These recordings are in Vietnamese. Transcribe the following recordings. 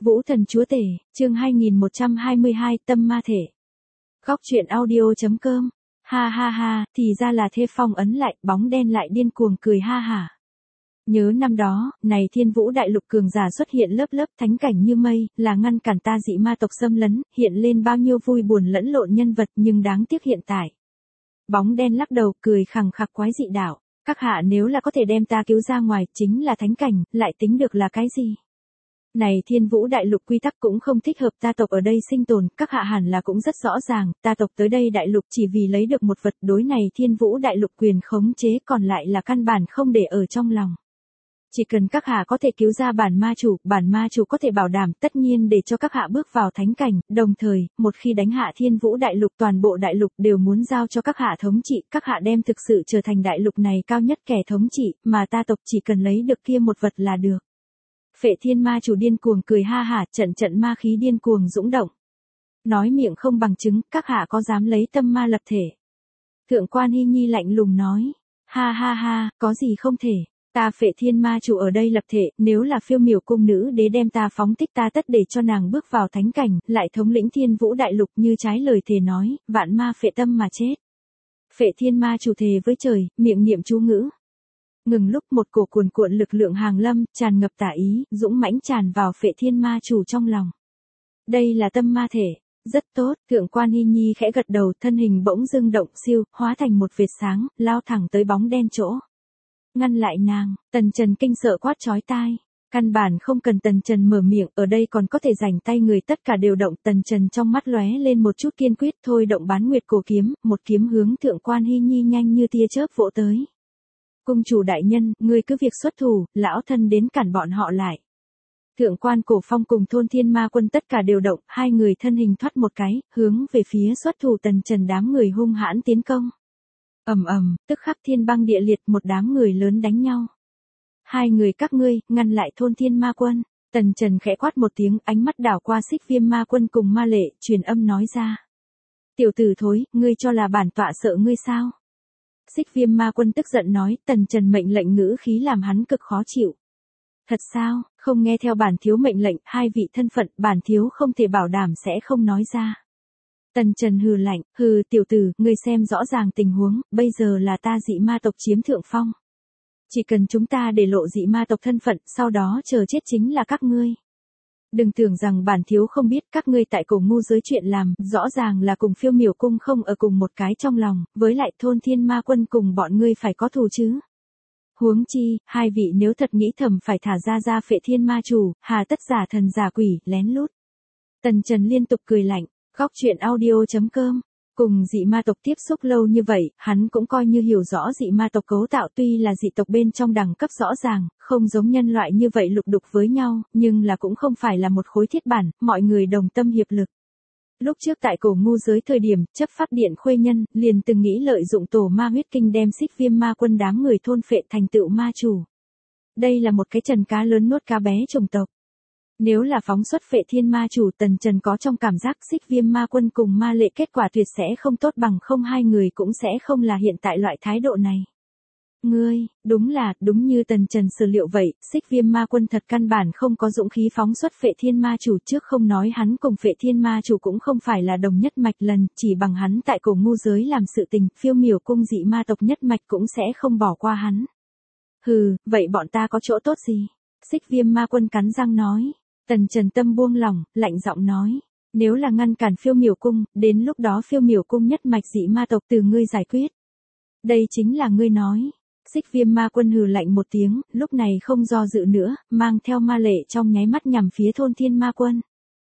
Vũ thần chúa tể, chương 2122, tâm ma thể. Góc truyện audio.com. Ha ha ha, thì ra là thê phong ấn lại, bóng đen lại điên cuồng cười ha hả. Nhớ năm đó, này Thiên Vũ đại lục cường giả xuất hiện lớp lớp thánh cảnh như mây, là ngăn cản ta dị ma tộc xâm lấn, hiện lên bao nhiêu vui buồn lẫn lộn nhân vật, nhưng đáng tiếc hiện tại. Bóng đen lắc đầu cười khằng khặc quái dị đạo, các hạ nếu là có thể đem ta cứu ra ngoài, chính là thánh cảnh, lại tính được là cái gì? Này Thiên Vũ đại lục quy tắc cũng không thích hợp ta tộc ở đây sinh tồn, các hạ hẳn là cũng rất rõ ràng, ta tộc tới đây đại lục chỉ vì lấy được một vật, đối này Thiên Vũ đại lục quyền khống chế, còn lại là căn bản không để ở trong lòng. Chỉ cần các hạ có thể cứu ra bản ma chủ có thể bảo đảm tất nhiên để cho các hạ bước vào thánh cảnh, đồng thời, một khi đánh hạ Thiên Vũ đại lục toàn bộ đại lục đều muốn giao cho các hạ thống trị, các hạ đem thực sự trở thành đại lục này cao nhất kẻ thống trị, mà ta tộc chỉ cần lấy được kia một vật là được. Phệ Thiên ma chủ điên cuồng cười ha hả, trận ma khí điên cuồng dũng động. Nói miệng không bằng chứng, các hạ có dám lấy tâm ma lập thể? Thượng quan Hy Nhi lạnh lùng nói, ha ha ha, có gì không thể. Ta Phệ Thiên ma chủ ở đây lập thể, nếu là Phiêu Miểu cung nữ đế đem ta phóng thích ta tất để cho nàng bước vào thánh cảnh, lại thống lĩnh Thiên Vũ đại lục như trái lời thề nói, vạn ma phệ tâm mà chết. Phệ Thiên ma chủ thề với trời, miệng niệm chú ngữ. Ngừng lúc một cổ cuồn cuộn lực lượng hàng lâm, tràn ngập tả ý, dũng mãnh tràn vào Phệ Thiên ma chủ trong lòng. Đây là tâm ma thể, rất tốt, Thượng quan Hy Nhi khẽ gật đầu, thân hình bỗng dưng động siêu, hóa thành một vệt sáng, lao thẳng tới bóng đen chỗ. Ngăn lại nàng, Tần Trần kinh sợ quát chói tai. Căn bản không cần Tần Trần mở miệng, ở đây còn có thể rảnh tay người tất cả đều động. Tần Trần trong mắt lóe lên một chút kiên quyết, thôi động Bán Nguyệt cổ kiếm, một kiếm hướng Thượng quan Hy Nhi nhanh như tia chớp vỗ tới. Cung chủ đại nhân, ngươi cứ việc xuất thủ, lão thân đến cản bọn họ lại. Thượng quan Cổ Phong cùng Thôn Thiên Ma Quân tất cả đều động, hai người thân hình thoát một cái, hướng về phía xuất thủ Tần Trần đám người hung hãn tiến công. Tức khắc thiên băng địa liệt, một đám người lớn đánh nhau. Hai người các ngươi, ngăn lại Thôn Thiên Ma Quân. Tần Trần khẽ quát một tiếng, ánh mắt đảo qua Xích Viêm Ma Quân cùng Ma Lệ, truyền âm nói ra. Tiểu tử thối, ngươi cho là bản tọa sợ ngươi sao? Xích Viêm Ma Quân tức giận nói, Tần Trần mệnh lệnh ngữ khí làm hắn cực khó chịu. Thật sao, không nghe theo bản thiếu mệnh lệnh, hai vị thân phận, bản thiếu không thể bảo đảm sẽ không nói ra. Tần Trần hừ lạnh, hừ tiểu tử, ngươi xem rõ ràng tình huống, bây giờ là ta dị ma tộc chiếm thượng phong. Chỉ cần chúng ta để lộ dị ma tộc thân phận, sau đó chờ chết chính là các ngươi. Đừng tưởng rằng bản thiếu không biết các ngươi tại Cổ Ngu giới chuyện làm, rõ ràng là cùng Phiêu Miểu cung không ở cùng một cái trong lòng, với lại Thôn Thiên Ma Quân cùng bọn ngươi phải có thù chứ. Huống chi, hai vị nếu thật nghĩ thầm phải thả ra Phệ Thiên ma chủ, hà tất giả thần giả quỷ, lén lút. Tần Trần liên tục cười lạnh. Góc truyện audio.com. Cùng dị ma tộc tiếp xúc lâu như vậy, hắn cũng coi như hiểu rõ dị ma tộc cấu tạo, tuy là dị tộc bên trong đẳng cấp rõ ràng, không giống nhân loại như vậy lục đục với nhau, nhưng là cũng không phải là một khối thiết bản, mọi người đồng tâm hiệp lực. Lúc trước tại Cổ Ngu giới thời điểm, chấp pháp điện Khuê Nhân, liền từng nghĩ lợi dụng tổ ma huyết kinh đem Xích Viêm Ma Quân đám người thôn phệ thành tựu ma chủ. Đây là một cái trần cá lớn nuốt cá bé chủng tộc. Nếu là phóng xuất Phệ Thiên ma chủ, Tần Trần có trong cảm giác Xích Viêm Ma Quân cùng Ma Lệ kết quả tuyệt sẽ không tốt bằng không, hai người cũng sẽ không là hiện tại loại thái độ này. Ngươi, đúng như Tần Trần sở liệu vậy, Xích Viêm Ma Quân thật căn bản không có dũng khí phóng xuất Phệ Thiên ma chủ, trước không nói hắn cùng Phệ Thiên ma chủ cũng không phải là đồng nhất mạch lần, chỉ bằng hắn tại Cổ Ngu giới làm sự tình, Phiêu Miểu cung dị ma tộc nhất mạch cũng sẽ không bỏ qua hắn. Hừ, vậy bọn ta có chỗ tốt gì? Xích Viêm Ma Quân cắn răng nói. Tần Trần tâm buông lỏng, lạnh giọng nói, nếu là ngăn cản Phiêu Miểu cung, đến lúc đó Phiêu Miểu cung nhất mạch dị ma tộc từ ngươi giải quyết. Đây chính là ngươi nói. Xích Viêm Ma Quân hừ lạnh một tiếng, lúc này không do dự nữa, mang theo Ma Lệ trong nháy mắt nhằm phía Thôn Thiên Ma Quân.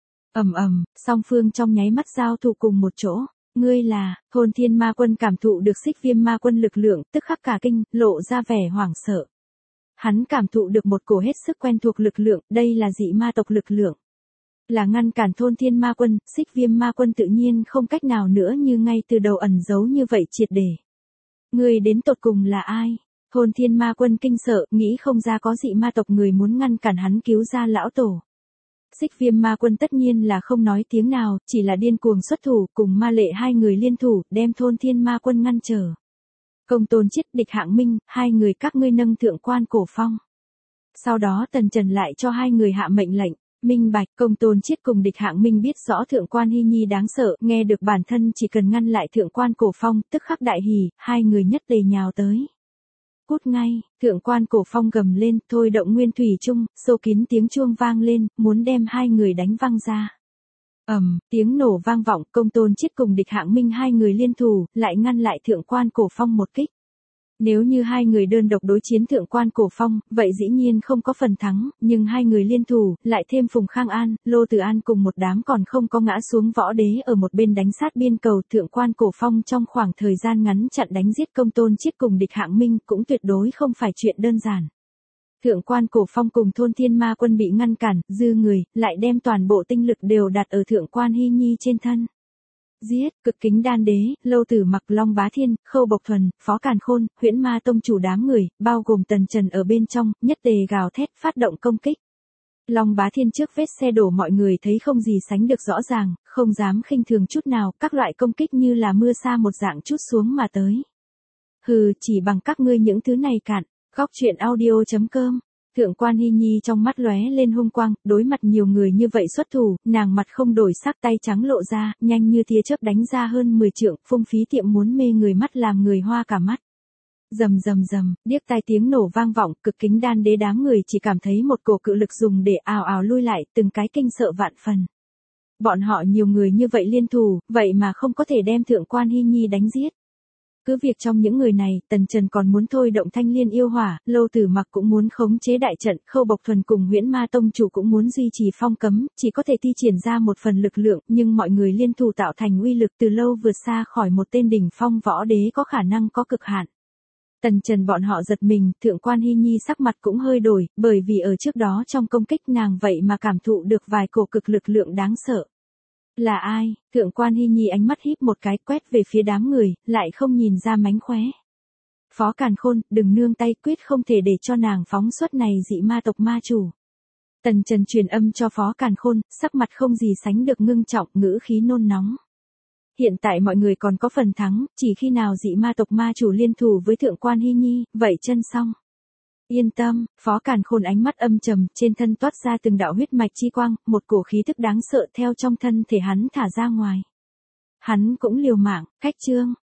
Song phương trong nháy mắt giao thủ cùng một chỗ. Ngươi là, Thôn Thiên Ma Quân cảm thụ được Xích Viêm Ma Quân lực lượng, tức khắc cả kinh, lộ ra vẻ hoảng sợ. Hắn cảm thụ được một cổ hết sức quen thuộc lực lượng, đây là dị ma tộc lực lượng. Là ngăn cản Thôn Thiên Ma Quân, Xích Viêm Ma Quân tự nhiên không cách nào nữa như ngay từ đầu ẩn giấu như vậy triệt để. Người đến tột cùng là ai? Thôn Thiên Ma Quân kinh sợ, nghĩ không ra có dị ma tộc người muốn ngăn cản hắn cứu ra lão tổ. Xích Viêm Ma Quân tất nhiên là không nói tiếng nào, chỉ là điên cuồng xuất thủ, cùng Ma Lệ hai người liên thủ, đem Thôn Thiên Ma Quân ngăn trở. Công Tôn Chiết, Địch Hạng Minh, hai người các ngươi nâng Thượng quan Cổ Phong. Sau đó Tần Trần lại cho hai người hạ mệnh lệnh, Minh bạch, Công Tôn Chiết cùng Địch Hạng Minh biết rõ Thượng quan Hy Nhi đáng sợ, nghe được bản thân chỉ cần ngăn lại Thượng quan Cổ Phong, tức khắc đại hỉ, hai người nhất tề nhào tới. Cút ngay, Thượng quan Cổ Phong gầm lên, thôi động nguyên thủy chung, sâu kín tiếng chuông vang lên, muốn đem hai người đánh văng ra. Tiếng nổ vang vọng, Công Tôn Chiết cùng Địch Hạng Minh hai người liên thủ, lại ngăn lại Thượng quan Cổ Phong một kích. Nếu như hai người đơn độc đối chiến Thượng quan Cổ Phong, vậy dĩ nhiên không có phần thắng, nhưng hai người liên thủ, lại thêm Phùng Khang An, Lô Từ An cùng một đám còn không có ngã xuống võ đế ở một bên đánh sát biên cầu, Thượng quan Cổ Phong trong khoảng thời gian ngắn chặn đánh giết Công Tôn Chiết cùng Địch Hạng Minh cũng tuyệt đối không phải chuyện đơn giản. Thượng quan Cổ Phong cùng Thôn Thiên Ma Quân bị ngăn cản, dư người, lại đem toàn bộ tinh lực đều đặt ở Thượng quan Hy Nhi trên thân. Giết, Cực Kính Đan Đế, Lâu Tử Mặc, Long Bá Thiên, Khâu Bộc Thuần, Phó Càn Khôn, Huyễn Ma Tông chủ đám người, bao gồm Tần Trần ở bên trong, nhất tề gào thét phát động công kích. Long Bá Thiên trước vết xe đổ mọi người thấy không gì sánh được rõ ràng, không dám khinh thường chút nào, các loại công kích như là mưa sa một dạng chút xuống mà tới. Hừ, chỉ bằng các ngươi những thứ này cạn. Góc truyện audio.com. Thượng quan Hy Nhi trong mắt lóe lên hung quang, đối mặt nhiều người như vậy xuất thủ, nàng mặt không đổi sắc, tay trắng lộ ra, nhanh như tia chớp đánh ra hơn 10 trượng, phung phí tiệm muốn mê người mắt làm người hoa cả mắt. Rầm rầm rầm, điếc tai tiếng nổ vang vọng, Cực Kính Đan Đế đám người chỉ cảm thấy một cổ cự lực dùng để ào ào lui lại, từng cái kinh sợ vạn phần. Bọn họ nhiều người như vậy liên thủ, vậy mà không có thể đem Thượng quan Hy Nhi đánh giết. Cứ việc trong những người này, Tần Trần còn muốn thôi động Thanh Liên yêu hỏa, Lâu Tử Mặc cũng muốn khống chế đại trận, Khâu Bộc Thuần cùng Huyễn Ma Tông chủ cũng muốn duy trì phong cấm, chỉ có thể thi triển ra một phần lực lượng, nhưng mọi người liên thủ tạo thành uy lực từ lâu vượt xa khỏi một tên đỉnh phong võ đế có khả năng có cực hạn. Tần Trần bọn họ giật mình, Thượng quan Hy Nhi sắc mặt cũng hơi đổi, bởi vì ở trước đó trong công kích nàng vậy mà cảm thụ được vài cổ cực lực lượng đáng sợ. Là ai? Thượng quan Hy Nhi ánh mắt híp một cái, quét về phía đám người, lại không nhìn ra mánh khóe. Phó Càn Khôn, đừng nương tay, quyết không thể để cho nàng phóng xuất này dị ma tộc ma chủ. Tần Trần truyền âm cho Phó Càn Khôn, sắc mặt không gì sánh được ngưng trọng, ngữ khí nôn nóng. Hiện tại mọi người còn có phần thắng, chỉ khi nào dị ma tộc ma chủ liên thủ với Thượng quan Hy Nhi, vậy chân xong. Yên tâm, Phó Càn Khôn ánh mắt âm trầm, trên thân toát ra từng đạo huyết mạch chi quang, một cổ khí tức đáng sợ theo trong thân thể hắn thả ra ngoài. Hắn cũng liều mạng, khách trương,